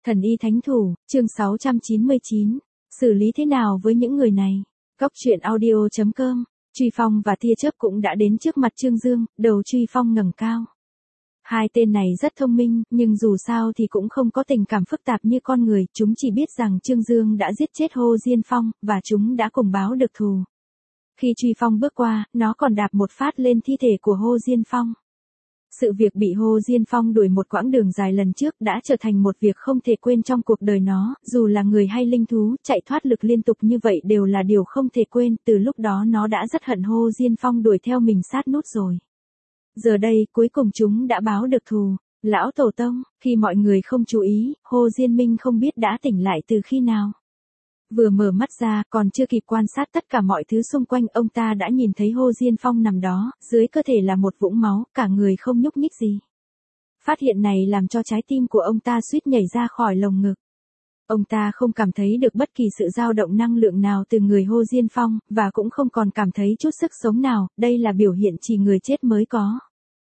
Thần y thánh thủ, chương 699. Xử lý thế nào với những người này? Góc truyện audio.com. Truy Phong và Tia Chớp cũng đã đến trước mặt Trương Dương, đầu Truy Phong ngẩng cao. Hai tên này rất thông minh, nhưng dù sao thì cũng không có tình cảm phức tạp như con người, chúng chỉ biết rằng Trương Dương đã giết chết Hồ Diên Phong, và chúng đã cùng báo được thù. Khi Truy Phong bước qua, nó còn đạp một phát lên thi thể của Hồ Diên Phong. Sự việc bị Hồ Diên Phong đuổi một quãng đường dài lần trước đã trở thành một việc không thể quên trong cuộc đời nó, dù là người hay linh thú, chạy thoát lực liên tục như vậy đều là điều không thể quên, từ lúc đó nó đã rất hận Hồ Diên Phong đuổi theo mình sát nút rồi. Giờ đây, cuối cùng chúng đã báo được thù. Lão Tổ Tông, khi mọi người không chú ý, Hồ Diên Minh không biết đã tỉnh lại từ khi nào. Vừa mở mắt ra, còn chưa kịp quan sát tất cả mọi thứ xung quanh, ông ta đã nhìn thấy Hồ Diên Phong nằm đó, dưới cơ thể là một vũng máu, cả người không nhúc nhích gì. Phát hiện này làm cho trái tim của ông ta suýt nhảy ra khỏi lồng ngực. Ông ta không cảm thấy được bất kỳ sự dao động năng lượng nào từ người Hồ Diên Phong, và cũng không còn cảm thấy chút sức sống nào, đây là biểu hiện chỉ người chết mới có.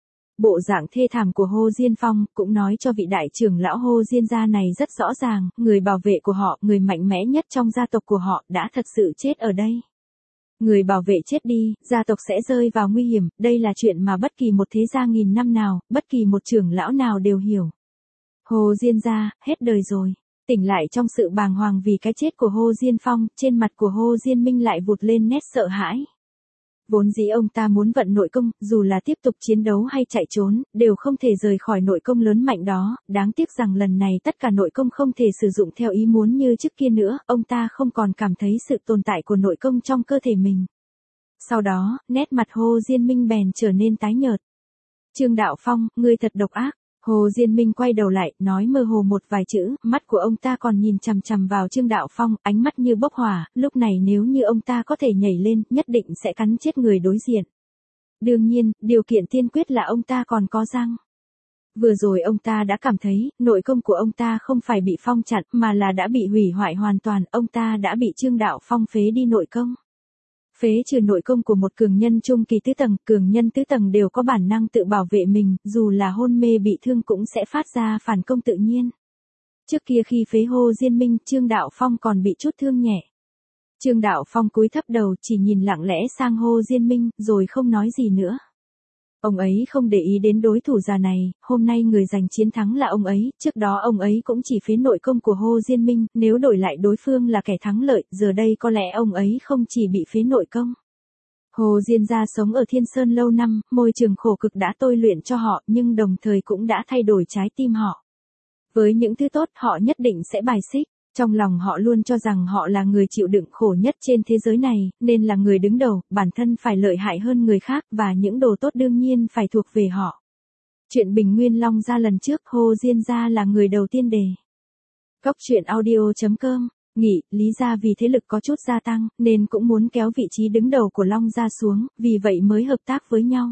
Bộ dạng thê thảm của Hồ Diên Phong cũng nói cho vị đại trưởng lão Hồ Diên gia này rất rõ ràng, người bảo vệ của họ, người mạnh mẽ nhất trong gia tộc của họ đã thật sự chết ở đây. Người bảo vệ chết đi, gia tộc sẽ rơi vào nguy hiểm, đây là chuyện mà bất kỳ một thế gia nghìn năm nào, bất kỳ một trưởng lão nào đều hiểu. Hồ Diên gia, hết đời rồi. Tỉnh lại trong sự bàng hoàng vì cái chết của Hồ Diên Phong, trên mặt của Hồ Diên Minh lại vụt lên nét sợ hãi. Vốn dĩ ông ta muốn vận nội công, dù là tiếp tục chiến đấu hay chạy trốn, đều không thể rời khỏi nội công lớn mạnh đó, đáng tiếc rằng lần này tất cả nội công không thể sử dụng theo ý muốn như trước kia nữa, ông ta không còn cảm thấy sự tồn tại của nội công trong cơ thể mình. Sau đó, nét mặt Hồ Diên Minh bèn trở nên tái nhợt. Trương Đạo Phong, ngươi thật độc ác. Hồ Diên Minh quay đầu lại, nói mơ hồ một vài chữ, mắt của ông ta còn nhìn chằm chằm vào Trương Đạo Phong, ánh mắt như bốc hỏa, lúc này nếu như ông ta có thể nhảy lên, nhất định sẽ cắn chết người đối diện. Đương nhiên, điều kiện tiên quyết là ông ta còn có răng. Vừa rồi ông ta đã cảm thấy, nội công của ông ta không phải bị Phong chặn, mà là đã bị hủy hoại hoàn toàn, ông ta đã bị Trương Đạo Phong phế đi nội công. Phế trừ nội công của một cường nhân trung kỳ tứ tầng, cường nhân tứ tầng đều có bản năng tự bảo vệ mình, dù là hôn mê bị thương cũng sẽ phát ra phản công tự nhiên. Trước kia khi phế Hồ Diên Minh, Trương Đạo Phong còn bị chút thương nhẹ. Trương Đạo Phong cúi thấp đầu chỉ nhìn lặng lẽ sang Hồ Diên Minh, rồi không nói gì nữa. Ông ấy không để ý đến đối thủ già này, hôm nay người giành chiến thắng là ông ấy, trước đó ông ấy cũng chỉ phế nội công của Hồ Diên Minh, nếu đổi lại đối phương là kẻ thắng lợi, giờ đây có lẽ ông ấy không chỉ bị phế nội công. Hồ Diên gia sống ở Thiên Sơn lâu năm, môi trường khổ cực đã tôi luyện cho họ, nhưng đồng thời cũng đã thay đổi trái tim họ. Với những thứ tốt họ nhất định sẽ bài xích. Trong lòng họ luôn cho rằng họ là người chịu đựng khổ nhất trên thế giới này, nên là người đứng đầu, bản thân phải lợi hại hơn người khác, và những đồ tốt đương nhiên phải thuộc về họ. Chuyện Bình Nguyên Long gia lần trước, Hồ Diên gia là người đầu tiên đề. Góc truyện audio.com, nghĩ, lý ra vì thế lực có chút gia tăng, nên cũng muốn kéo vị trí đứng đầu của Long gia xuống, vì vậy mới hợp tác với nhau.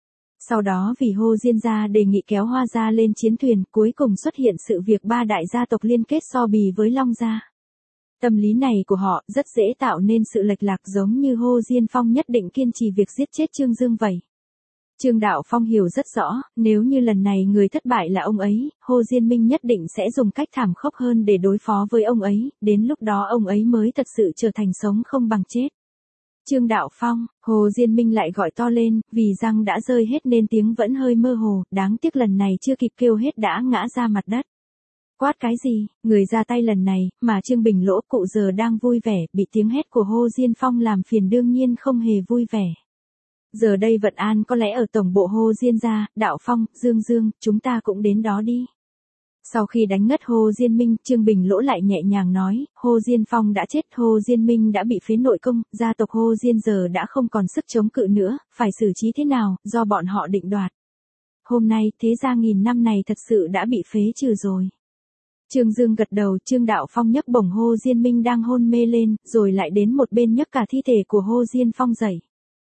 Sau đó vì Hồ Diên gia đề nghị kéo Hoa gia lên chiến thuyền, cuối cùng xuất hiện sự việc ba đại gia tộc liên kết so bì với Long gia. Tâm lý này của họ rất dễ tạo nên sự lệch lạc, giống như Hồ Diên Phong nhất định kiên trì việc giết chết Trương Dương vậy. Trương Đạo Phong hiểu rất rõ, nếu như lần này người thất bại là ông ấy, Hồ Diên Minh nhất định sẽ dùng cách thảm khốc hơn để đối phó với ông ấy, đến lúc đó ông ấy mới thật sự trở thành sống không bằng chết. Trương Đạo Phong, Hồ Diên Minh lại gọi to lên, vì răng đã rơi hết nên tiếng vẫn hơi mơ hồ, đáng tiếc lần này chưa kịp kêu hết đã ngã ra mặt đất. Quát cái gì, người ra tay lần này, mà Trương Bình Lỗ cụ giờ đang vui vẻ, bị tiếng hét của Hồ Diên Phong làm phiền đương nhiên không hề vui vẻ. Giờ đây Vận An có lẽ ở tổng bộ Hồ Diên gia, Đạo Phong, Dương, chúng ta cũng đến đó đi. Sau khi đánh ngất Hồ Diên Minh, Trương Bình Lỗ lại nhẹ nhàng nói, Hồ Diên Phong đã chết, Hồ Diên Minh đã bị phế nội công, gia tộc Hồ Diên giờ đã không còn sức chống cự nữa, phải xử trí thế nào, do bọn họ định đoạt. Hôm nay, thế gia nghìn năm này thật sự đã bị phế trừ rồi. Trương Dương gật đầu, Trương Đạo Phong nhấc bổng Hồ Diên Minh đang hôn mê lên, rồi lại đến một bên nhấc cả thi thể của Hồ Diên Phong dậy.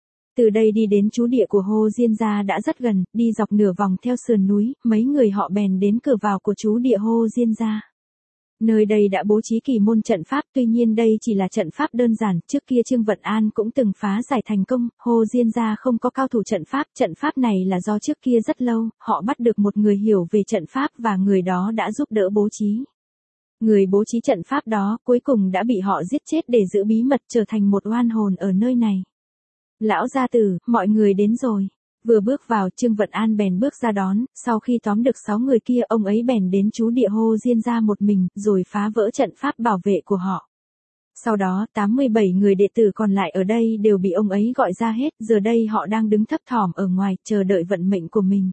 Từ đây đi đến trú địa của Hồ Diên gia đã rất gần, đi dọc nửa vòng theo sườn núi, mấy người họ bèn đến cửa vào của trú địa Hồ Diên gia. Nơi đây đã bố trí kỳ môn trận pháp, tuy nhiên đây chỉ là trận pháp đơn giản, trước kia Trương Vận An cũng từng phá giải thành công, Hồ Diên gia không có cao thủ trận pháp này là do trước kia rất lâu, họ bắt được một người hiểu về trận pháp và người đó đã giúp đỡ bố trí. Người bố trí trận pháp đó cuối cùng đã bị họ giết chết để giữ bí mật trở thành một oan hồn ở nơi này. Lão gia tử, mọi người đến rồi. Vừa bước vào Trương Vận An bèn bước ra đón, sau khi tóm được 6 người kia ông ấy bèn đến trú địa Hồ Diên gia một mình, rồi phá vỡ trận pháp bảo vệ của họ. Sau đó 87 người đệ tử còn lại ở đây đều bị ông ấy gọi ra hết, giờ đây họ đang đứng thấp thỏm ở ngoài chờ đợi vận mệnh của mình.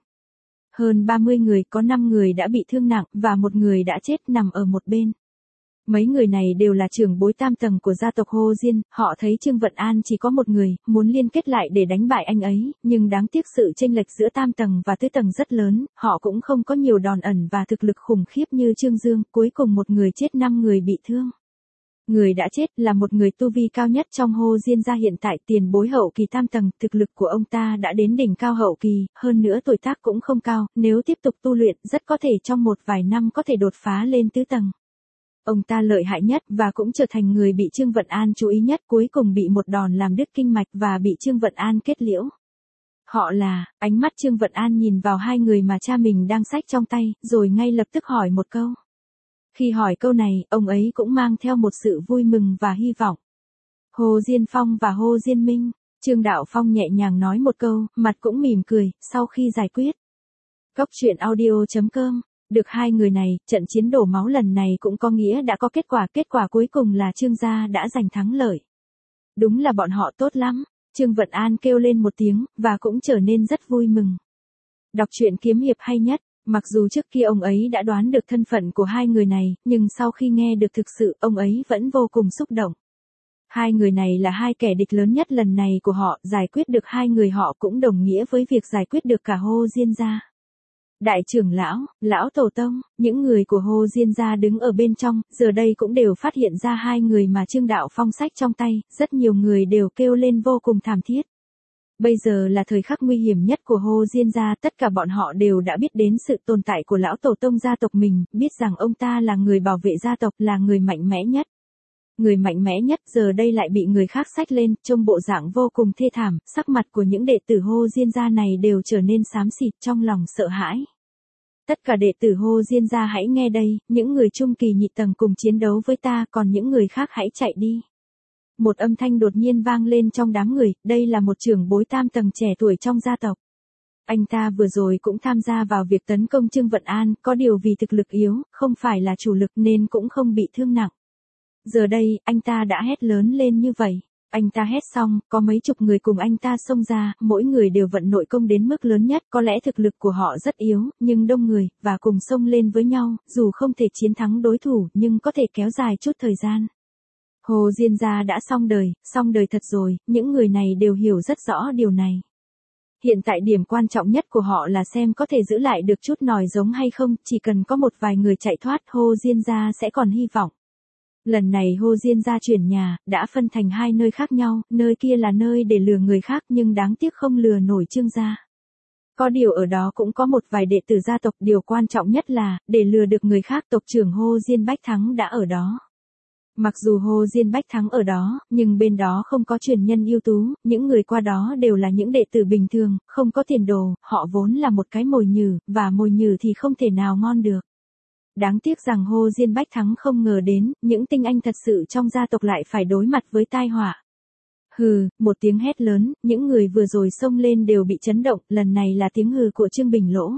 Hơn 30 người, có 5 người đã bị thương nặng, và một người đã chết nằm ở một bên. Mấy người này đều là trưởng bối tam tầng của gia tộc Hồ Diên, họ thấy Trương Vận An chỉ có một người, muốn liên kết lại để đánh bại anh ấy, nhưng đáng tiếc sự chênh lệch giữa tam tầng và tứ tầng rất lớn, họ cũng không có nhiều đòn ẩn và thực lực khủng khiếp như Trương Dương, cuối cùng một người chết 5 người bị thương. Người đã chết là một người tu vi cao nhất trong Hồ Diên gia hiện tại, tiền bối hậu kỳ tam tầng, thực lực của ông ta đã đến đỉnh cao hậu kỳ, hơn nữa tuổi tác cũng không cao, nếu tiếp tục tu luyện rất có thể trong một vài năm có thể đột phá lên tứ tầng. Ông ta lợi hại nhất và cũng trở thành người bị Trương Vận An chú ý nhất, cuối cùng bị một đòn làm đứt kinh mạch và bị Trương Vận An kết liễu. Họ là, ánh mắt Trương Vận An nhìn vào hai người mà cha mình đang xách trong tay, rồi ngay lập tức hỏi một câu. Khi hỏi câu này, ông ấy cũng mang theo một sự vui mừng và hy vọng. Hồ Diên Phong và Hồ Diên Minh, Trương Đạo Phong nhẹ nhàng nói một câu, mặt cũng mỉm cười, sau khi giải quyết. Góc truyện audio.com. Được hai người này, trận chiến đổ máu lần này cũng có nghĩa đã có kết quả cuối cùng là Trương gia đã giành thắng lợi. Đúng là bọn họ tốt lắm, Trương Vận An kêu lên một tiếng, và cũng trở nên rất vui mừng. Đọc truyện kiếm hiệp hay nhất, mặc dù trước kia ông ấy đã đoán được thân phận của hai người này, nhưng sau khi nghe được thực sự, ông ấy vẫn vô cùng xúc động. Hai người này là hai kẻ địch lớn nhất lần này của họ, giải quyết được hai người họ cũng đồng nghĩa với việc giải quyết được cả Hồ Diên gia. Đại trưởng lão, lão tổ tông, những người của Hồ Diên gia đứng ở bên trong, giờ đây cũng đều phát hiện ra hai người mà Trương Đạo Phong xách trong tay, rất nhiều người đều kêu lên vô cùng thảm thiết. Bây giờ là thời khắc nguy hiểm nhất của Hồ Diên gia, tất cả bọn họ đều đã biết đến sự tồn tại của lão tổ tông gia tộc mình, biết rằng ông ta là người bảo vệ gia tộc, là người mạnh mẽ nhất. Người mạnh mẽ nhất giờ đây lại bị người khác xách lên, trông bộ dạng vô cùng thê thảm, sắc mặt của những đệ tử Hồ Diên gia này đều trở nên xám xịt trong lòng sợ hãi. Tất cả đệ tử Hồ Diên gia hãy nghe đây, những người trung kỳ nhị tầng cùng chiến đấu với ta, còn những người khác hãy chạy đi. Một âm thanh đột nhiên vang lên trong đám người, đây là một trưởng bối tam tầng trẻ tuổi trong gia tộc. Anh ta vừa rồi cũng tham gia vào việc tấn công Trương Vận An, có điều vì thực lực yếu, không phải là chủ lực nên cũng không bị thương nặng. Giờ đây, anh ta đã hét lớn lên như vậy. Anh ta hét xong, có mấy chục người cùng anh ta xông ra, mỗi người đều vận nội công đến mức lớn nhất, có lẽ thực lực của họ rất yếu, nhưng đông người, và cùng xông lên với nhau, dù không thể chiến thắng đối thủ, nhưng có thể kéo dài chút thời gian. Hồ Diên gia đã xong đời thật rồi, những người này đều hiểu rất rõ điều này. Hiện tại điểm quan trọng nhất của họ là xem có thể giữ lại được chút nòi giống hay không, chỉ cần có một vài người chạy thoát, Hồ Diên gia sẽ còn hy vọng. Lần này Hồ Diên gia chuyển nhà, đã phân thành hai nơi khác nhau, nơi kia là nơi để lừa người khác nhưng đáng tiếc không lừa nổi Trương gia. Có điều ở đó cũng có một vài đệ tử gia tộc, điều quan trọng nhất là, để lừa được người khác, tộc trưởng Hồ Diên Bách Thắng đã ở đó. Mặc dù Hồ Diên Bách Thắng ở đó, nhưng bên đó không có truyền nhân ưu tú, những người qua đó đều là những đệ tử bình thường, không có tiền đồ, họ vốn là một cái mồi nhử, và mồi nhử thì không thể nào ngon được. Đáng tiếc rằng Hồ Diên Bách Thắng không ngờ đến, những tinh anh thật sự trong gia tộc lại phải đối mặt với tai họa. Hừ, một tiếng hét lớn, những người vừa rồi xông lên đều bị chấn động, lần này là tiếng hừ của Trương Bình Lỗ.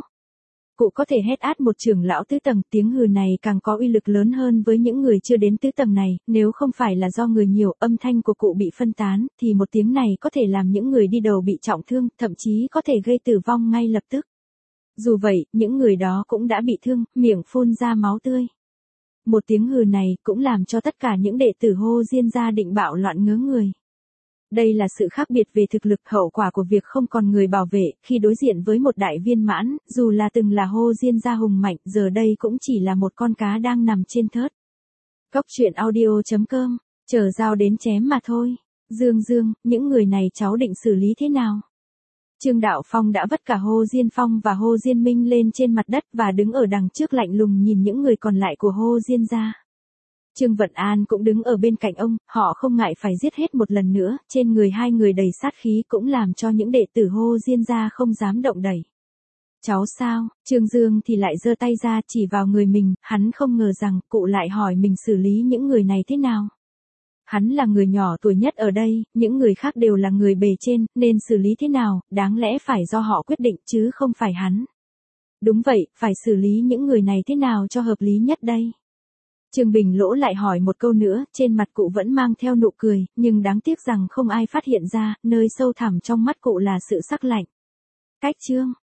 Cụ có thể hét át một trưởng lão tứ tầng, tiếng hừ này càng có uy lực lớn hơn với những người chưa đến tứ tầng này, nếu không phải là do người nhiều, âm thanh của cụ bị phân tán, thì một tiếng này có thể làm những người đi đầu bị trọng thương, thậm chí có thể gây tử vong ngay lập tức. Dù vậy, những người đó cũng đã bị thương, miệng phun ra máu tươi. Một tiếng hừ này cũng làm cho tất cả những đệ tử Hồ Diên gia định bạo loạn ngớ người. Đây là sự khác biệt về thực lực, hậu quả của việc không còn người bảo vệ, khi đối diện với một đại viên mãn, dù là từng là Hồ Diên gia hùng mạnh, giờ đây cũng chỉ là một con cá đang nằm trên thớt. Góc truyện audio.com, chờ dao đến chém mà thôi. Dương, những người này cháu định xử lý thế nào? Trương Đạo Phong đã vất cả Hồ Diên Phong và Hồ Diên Minh lên trên mặt đất và đứng ở đằng trước lạnh lùng nhìn những người còn lại của Hồ Diên gia. Trương Vận An cũng đứng ở bên cạnh ông, họ không ngại phải giết hết một lần nữa, trên người hai người đầy sát khí cũng làm cho những đệ tử Hồ Diên gia không dám động đẩy. Cháu sao? Trương Dương thì lại giơ tay ra chỉ vào người mình, hắn không ngờ rằng cụ lại hỏi mình xử lý những người này thế nào. Hắn là người nhỏ tuổi nhất ở đây, những người khác đều là người bề trên, nên xử lý thế nào, đáng lẽ phải do họ quyết định chứ không phải hắn. Đúng vậy, phải xử lý những người này thế nào cho hợp lý nhất đây? Trương Bình Lỗ lại hỏi một câu nữa, trên mặt cụ vẫn mang theo nụ cười, nhưng đáng tiếc rằng không ai phát hiện ra, nơi sâu thẳm trong mắt cụ là sự sắc lạnh. Cách Trương